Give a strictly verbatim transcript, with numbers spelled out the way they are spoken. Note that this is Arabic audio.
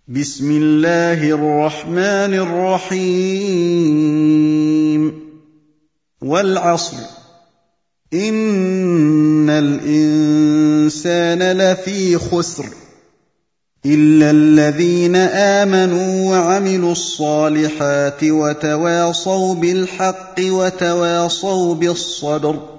بسم الله الرحمن الرحيم والعصر إن الإنسان لفي خسر إلا الذين آمنوا وعملوا الصالحات وتواصوا بالحق وتواصوا بالصبر